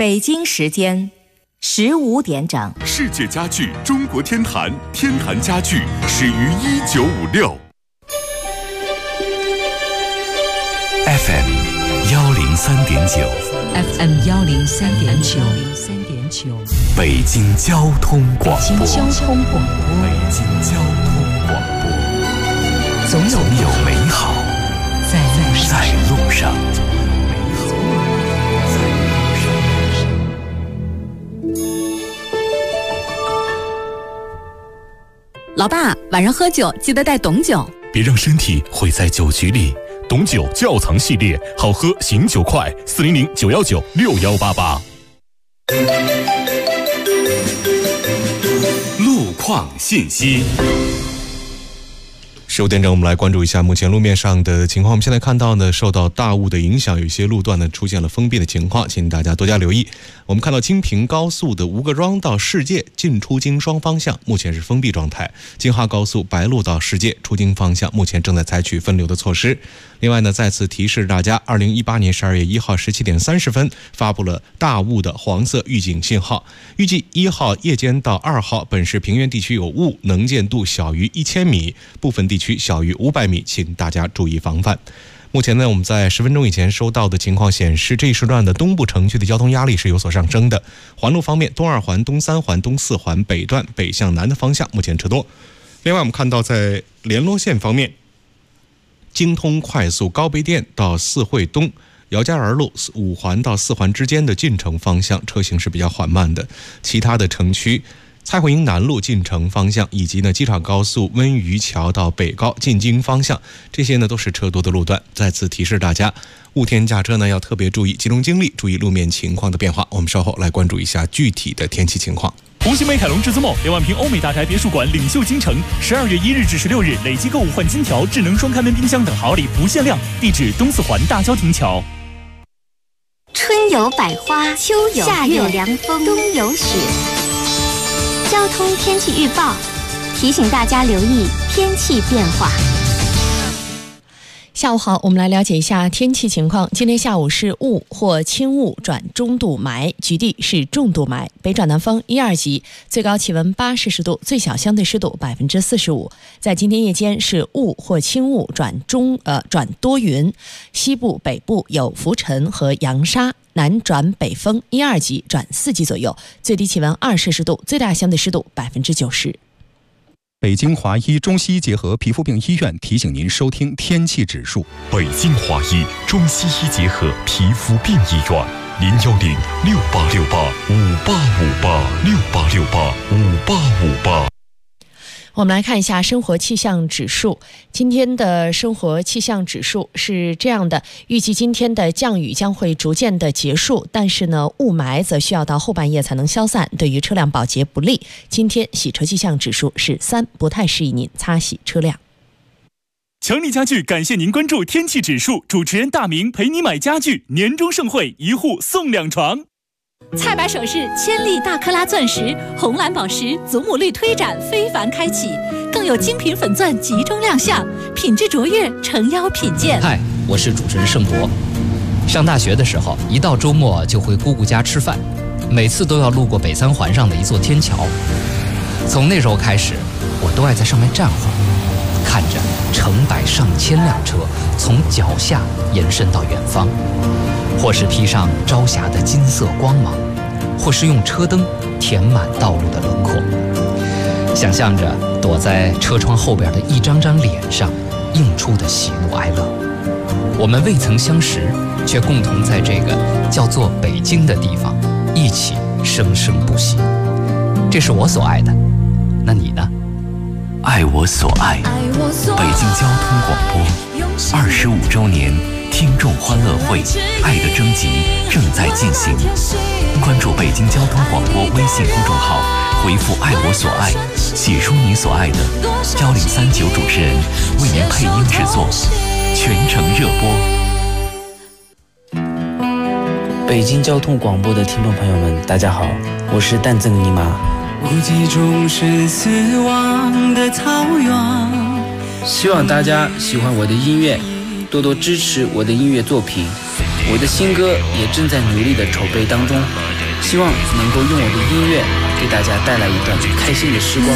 北京时间15点整。 世界家具中国天坛，天坛家具始于1956。FM 103.9 FM 103.9， 北京交通广播。 北京交通广播， 北京交通广播， 总有美好在路上。 老爸，晚上喝酒记得带董酒， 别让身体毁在酒局里。董酒窖藏系列，好喝醒酒快，400-919-6188。路况信息。 15点整，我们来关注一下目前路面上的情况。我们现在看到呢，受到大雾的影响，有一些路段呢出现了封闭的情况，请大家多加留意。我们看到京平高速的吴各庄到世界进出京双方向目前是封闭状态，京哈高速白鹿到世界出京方向目前正在采取分流的措施。另外呢，再次提示大家，2018年12月1号17点30分发布了大雾的黄色预警信号，预计1号夜间到2号本市平原地区有雾，能见度小于1000米，部分地区小于500米，请大家注意防范。目前呢，我们在10分钟以前收到的情况显示，这一时段的东部城区的交通压力是有所上升的。环路方面，东2环、东3环、东4环北段北向南的方向目前车多。另外我们看到在联络线方面，京通快速高碑店到四惠东、姚家园路5环到4环之间的进城方向车行是比较缓慢的。其他的城区蔡慧营南路进城方向，以及呢机场高速温榆桥到北高进京方向，这些呢都是车多的路段。再次提示大家，雾天驾车呢要特别注意，集中精力注意路面情况的变化。我们稍后来关注一下具体的天气情况。 红星美凯龙至尊梦2万平欧美大宅别墅馆领袖京城，12月1日至16日累计购物换金条、智能双开门冰箱等好礼不限量。地址东4环大郊亭桥。 春有百花，秋有夏有凉风，冬有雪。交通天气预报提醒大家留意天气变化。 下午好，我们来了解一下天气情况。今天下午是雾或轻雾转中度霾，局地是重度霾，北转南风1、2级，最高气温8摄氏度，最小相对湿度45%。在今天夜间是雾或轻雾转多云，西部、北部有浮尘和扬沙，南转北风1、2级转4级左右，最低气温2摄氏度，最大相对湿度90%。 北京华医中西医结合皮肤病医院提醒您收听天气指数。 北京华医中西医结合皮肤病医院，010-6868-5858，6868-5858。 我们来看一下生活气象指数。今天的生活气象指数是这样的，预计今天的降雨将会逐渐的结束，但是呢，雾霾则需要到后半夜才能消散，对于车辆保洁不利。今天洗车气象指数是3，不太适宜您擦洗车辆。 强力家具感谢您关注天气指数，主持人大明陪你买家具，年终盛会1户送2床。 菜百首饰千粒大克拉钻石、红蓝宝石、祖母绿推展非凡开启，更有精品粉钻集中亮相，品质卓越，诚邀品鉴。 嗨，我是主持人盛博。上大学的时候，一到周末就回姑姑家吃饭，每次都要路过北3环上的一座天桥。从那时候开始，我都爱在上面站会儿，看着成百上千辆车从脚下延伸到远方，或是披上朝霞的金色光芒，或是用车灯填满道路的轮廓。想象着躲在车窗后边的一张张脸上映出的喜怒哀乐。我们未曾相识，却共同在这个叫做北京的地方一起生生不息。这是我所爱的，那你呢？ 爱我所爱，北京交通广播25周年听众欢乐会爱的征集正在进行，关注北京交通广播微信公众号，回复爱我所爱，写出你所爱的，1039主持人为您配音制作，全程热播。 北京交通广播的听众朋友们，大家好，我是蛋赠尼玛。 无际中是死亡的草原。 希望大家喜欢我的音乐，多多支持我的音乐作品。 我的新歌也正在努力的筹备当中，希望能够用我的音乐给大家带来一段开心的时光。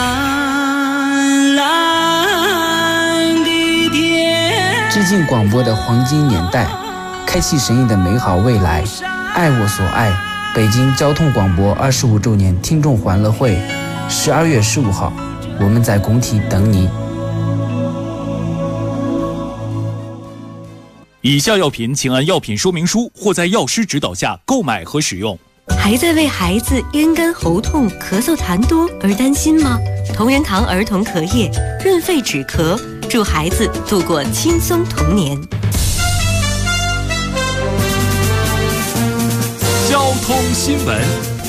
致敬广播的黄金年代，开启神艺的美好未来，爱我所爱。北京交通广播25周年听众欢乐会，12月15号，我们在工体等你。 以下药品请按药品说明书或在药师指导下购买和使用。 还在为孩子咽干喉痛、咳嗽痰多而担心吗？同仁堂儿童咳液润肺止咳，助孩子度过轻松童年。 交通新闻。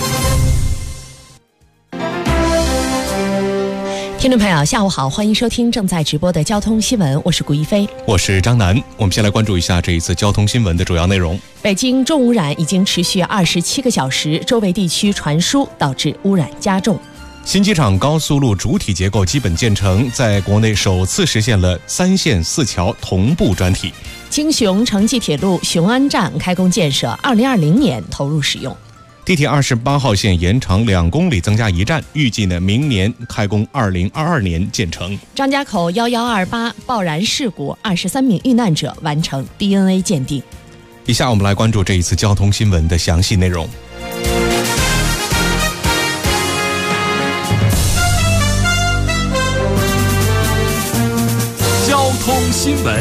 听众朋友下午好，欢迎收听正在直播的交通新闻，我是古一飞， 我是张楠。我们先来关注一下这一次交通新闻的主要内容。 北京重污染已经持续27个小时，周围地区传输导致污染加重。 新机场高速路主体结构基本建成，在国内首次实现了3线4桥同步专体。 京雄城际铁路雄安站开工建设，2020年投入使用。 地铁28号线延长2公里，增加1站，预计明年开工，2022年建成。 张家口1128爆燃事故，23名遇难者完成 DNA 鉴定。 以下我们来关注这一次交通新闻的详细内容。 交通新闻，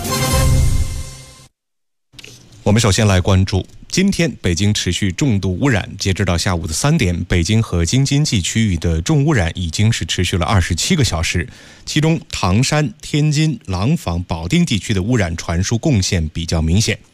我们首先来关注今天北京持续重度污染，截止到下午的3点，北京和京津冀区域的重污染已经是持续了27个小时，其中唐山、天津、廊坊、保定地区的污染传输贡献比较明显。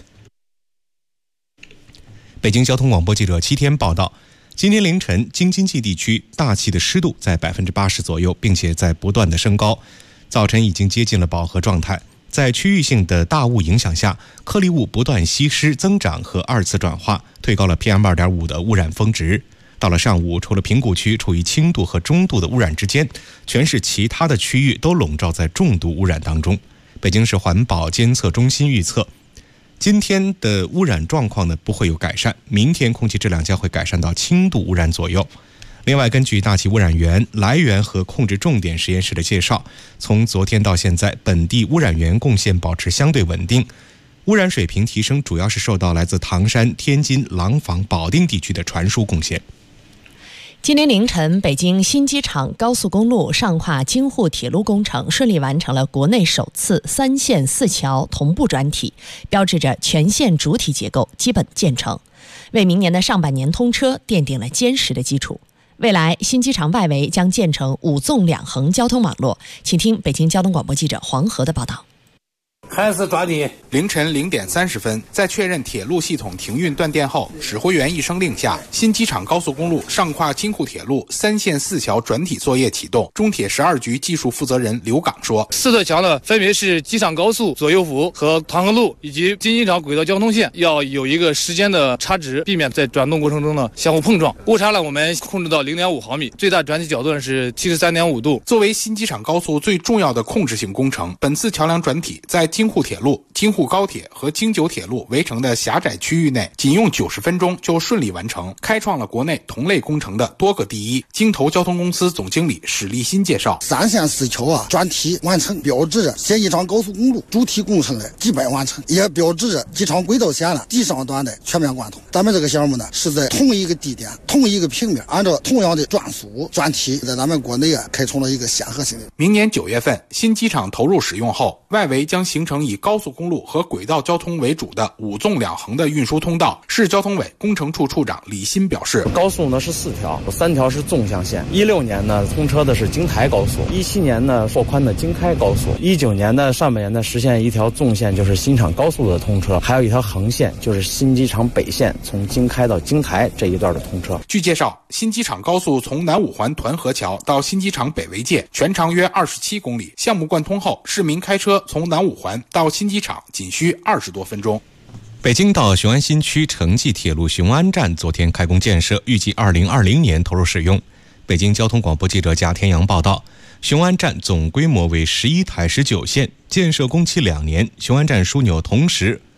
北京交通广播记者7天报道，今天凌晨京津冀地区大气的湿度在80%左右，并且在不断的升高，早晨已经接近了饱和状态。在区域性的大雾影响下，颗粒物不断稀释增长和2次转化，推高了 PM2.5 的污染峰值。到了上午，除了平谷区处于轻度和中度的污染之间，全市其他的区域都笼罩在重度污染当中。北京市环保监测中心预测，今天的污染状况不会有改善，明天空气质量将会改善到轻度污染左右。另外，根据大气污染源来源和控制重点实验室的介绍，从昨天到现在，本地污染源贡献保持相对稳定，污染水平提升主要是受到来自唐山、天津、廊坊、保定地区的传输贡献。 今天凌晨，北京新机场高速公路上跨京沪铁路工程顺利完成了国内首次3线4桥同步专体，标志着全线主体结构基本建成，为明年的上半年通车奠定了坚实的基础。未来新机场外围将建成5纵2横交通网络，请听北京交通广播记者黄河的报道。 开始抓地。凌晨0点30分，在确认铁路系统停运断电后，指挥员一声令下，新机场高速公路上跨京沪铁路3线4桥转体作业启动。中铁12局技术负责人刘岗说 ，4对桥呢，分别是机场高速左右幅和团河路以及京津场轨道交通线，要有一个时间的差值，避免在转动过程中呢相互碰撞。误差呢，我们控制到0.5毫米，最大转体角度是73.5度。 作为新机场高速最重要的控制性工程，本次桥梁转体在京沪铁路、京沪高铁和京九铁路围成的狭窄区域内，仅用90分钟就顺利完成，开创了国内同类工程的多个第一。京投交通公司总经理史立新介绍 ，3线4桥专题完成，标志着新机场高速公路主体工程的基本完成，也标志着机场轨道线的地上端的全面贯通。咱们这个项目呢，是在同一个地点、同一个平面，按照同样的转速专题，在咱们国内开创了一个先河性的。 明年9月份，新机场投入使用后，外围将形成以高速公路和轨道交通为主的5纵2横的运输通道。市交通委工程处处长李新表示， 高速呢是4条，3条是纵向线。16年呢通车的是京台高速，17年呢拓宽的京开高速，19年的上半年呢实现一条纵线，就是新场高速的通车，还有一条横线，就是新机场北线从京开到京台这一段的通车。 据介绍，新机场高速从南五环团河桥到新机场北围界全长约27公里，项目贯通后，市民开车从南五环到新机场仅需20多分钟。 北京到雄安新区城际铁路雄安站昨天开工建设，预计2020年投入使用。北京交通广播记者贾天阳报道，雄安站总规模为11台19线，建设工期2年。雄安站枢纽同时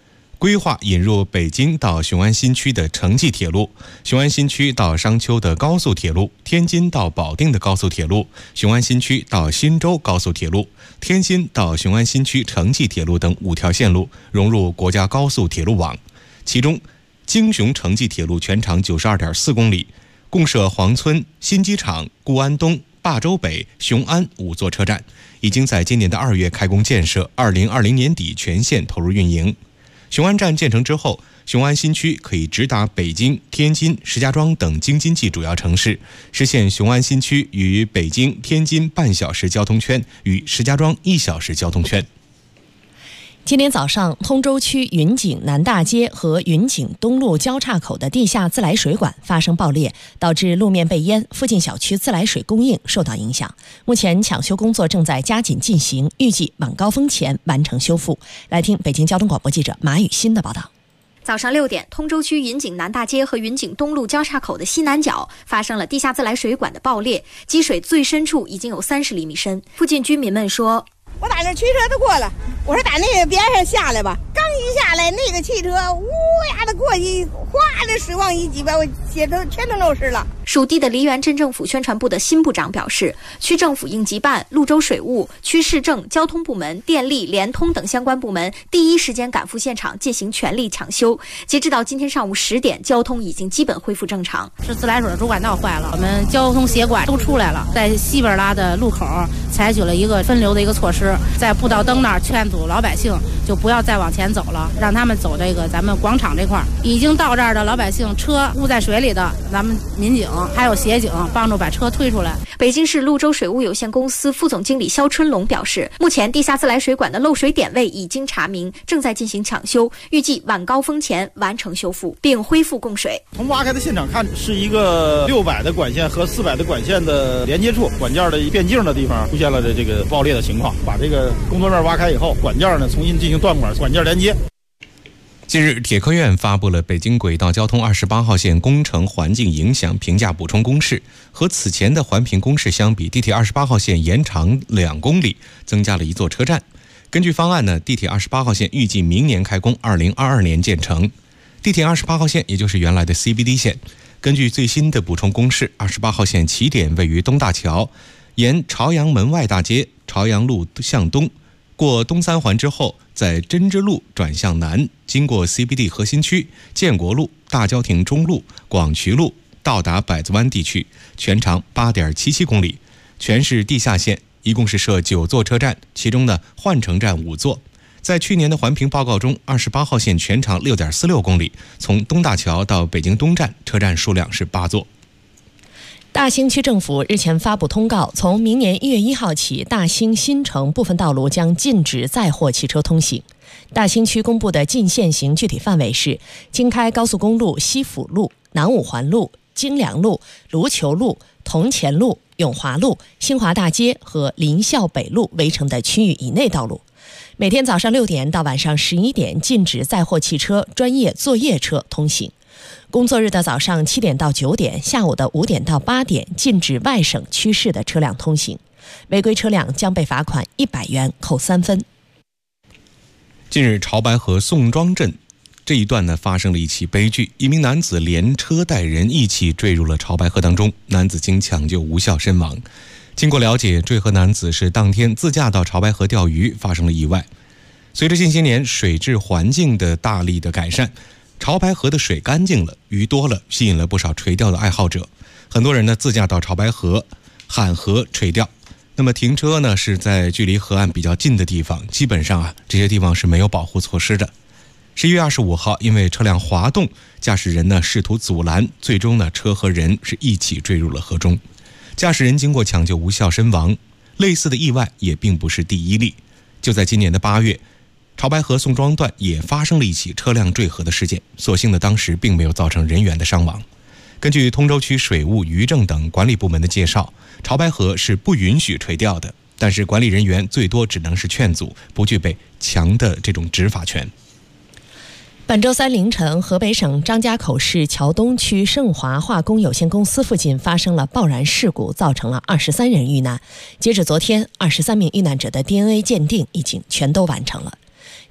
规划引入北京到雄安新区的城际铁路、雄安新区到商丘的高速铁路、天津到保定的高速铁路、雄安新区到新州高速铁路、天津到雄安新区城际铁路等5条线路融入国家高速铁路网。其中，京雄城际铁路全长92.4公里，共设黄村、新机场、固安东、霸州北、雄安5座车站，已经在今年的2月开工建设，2020年底全线投入运营。雄安站建成之后，雄安新区可以直达北京、天津、石家庄等京津冀主要城市，实现雄安新区与北京、天津半小时交通圈，与石家庄1小时交通圈。 今天早上，通州区云景南大街和云景东路交叉口的地下自来水管发生爆裂，导致路面被淹，附近小区自来水供应受到影响。目前抢修工作正在加紧进行，预计晚高峰前完成修复。来听北京交通广播记者马雨欣的报道。 早上6点，通州区云景南大街和云景东路交叉口的西南角发生了地下自来水管的爆裂，积水最深处已经有30厘米深。附近居民们说：“ 我打那驱车都过了，我说打那个边上下来吧，刚一下来，那个汽车呜呀的过去，哗的水往一挤把我鞋都全都漏湿了。” 属地的梨园镇政府宣传部的新部长表示，区政府应急办、潞州水务、区市政、交通部门、电力、联通等相关部门第一时间赶赴现场进行全力抢修。截止到今天上午10点，交通已经基本恢复正常。 是自来水主管道坏了，我们交通协管都出来了，在西边拉的路口采取了一个分流的一个措施，在步道灯那儿劝阻老百姓就不要再往前走了，让他们走这个咱们广场这块。已经到这儿的老百姓车误在水里的，咱们民警还有协警帮助把车推出来。 北京市潞州水务有限公司副总经理肖春龙表示，目前地下自来水管的漏水点位已经查明，正在进行抢修，预计晚高峰前完成修复并恢复供水。 从挖开的现场看，是一个600的管线和400的管线的连接处，管件的变径的地方出现了这个爆裂的情况。把这个工作面挖开以后，管件呢重新进行断管，管件连接。 近日，铁科院发布了北京轨道交通28号线工程环境影响评价补充公示。和此前的环评公示相比，地铁28号线延长2公里，增加了1座车站。根据方案呢，地铁28号线预计明年开工，2022年建成。地铁28号线也就是原来的 CBD 线，根据最新的补充公示，28号线起点位于东大桥，沿朝阳门外大街、朝阳路向东，过东三环之后，在针织路转向南，经过 CBD 核心区、建国路、大郊亭中路、广渠路，到达百子湾地区，全长8.77公里，全是地下线，一共是设9座车站，其中呢换乘站5座。在去年的环评报告中，28号线全长6.46公里，从东大桥到北京东站，车站数量是8座。 大兴区政府日前发布通告，从明年1月1号起，大兴新城部分道路将禁止载货汽车通行。大兴区公布的禁限行具体范围是：京开高速公路西辅路、南五环路、京良路、卢球路、铜钱路、永华路、新华大街和临校北路围成的区域以内道路。每天早上6点到晚上11点，禁止载货汽车、专业作业车通行。工作日的早上7点到9点，下午的5点到8点，禁止外省区市的车辆通行，违规车辆将被罚款100元，扣3分。 近日，潮白河宋庄镇这一段呢发生了一起悲剧，一名男子连车带人一起坠入了潮白河当中，男子经抢救无效身亡。经过了解，坠河男子是当天自驾到潮白河钓鱼，发生了意外。随着近些年水质环境的大力的改善，潮白河的水干净了，鱼多了，吸引了不少垂钓的爱好者。很多人呢自驾到潮白河、喊河垂钓。那么停车呢是在距离河岸比较近的地方，基本上这些地方是没有保护措施的。11月25号，因为车辆滑动，驾驶人呢试图阻拦，最终呢车和人是一起坠入了河中。驾驶人经过抢救无效身亡。类似的意外也并不是第一例。就在今年的8月，潮白河宋庄段也发生了一起车辆坠河的事件，所幸呢当时并没有造成人员的伤亡。根据通州区水务、渔政等管理部门的介绍，潮白河是不允许垂钓的，但是管理人员最多只能是劝阻，不具备强的这种执法权。 本周三凌晨，河北省张家口市桥东区盛华化工有限公司附近发生了爆燃事故，造成了23人遇难。截止昨天，23名遇难者的 DNA 鉴定已经全都完成了。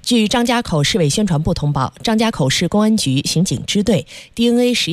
据张家口市委宣传部通报，张家口市公安局刑警支队 DNA 实验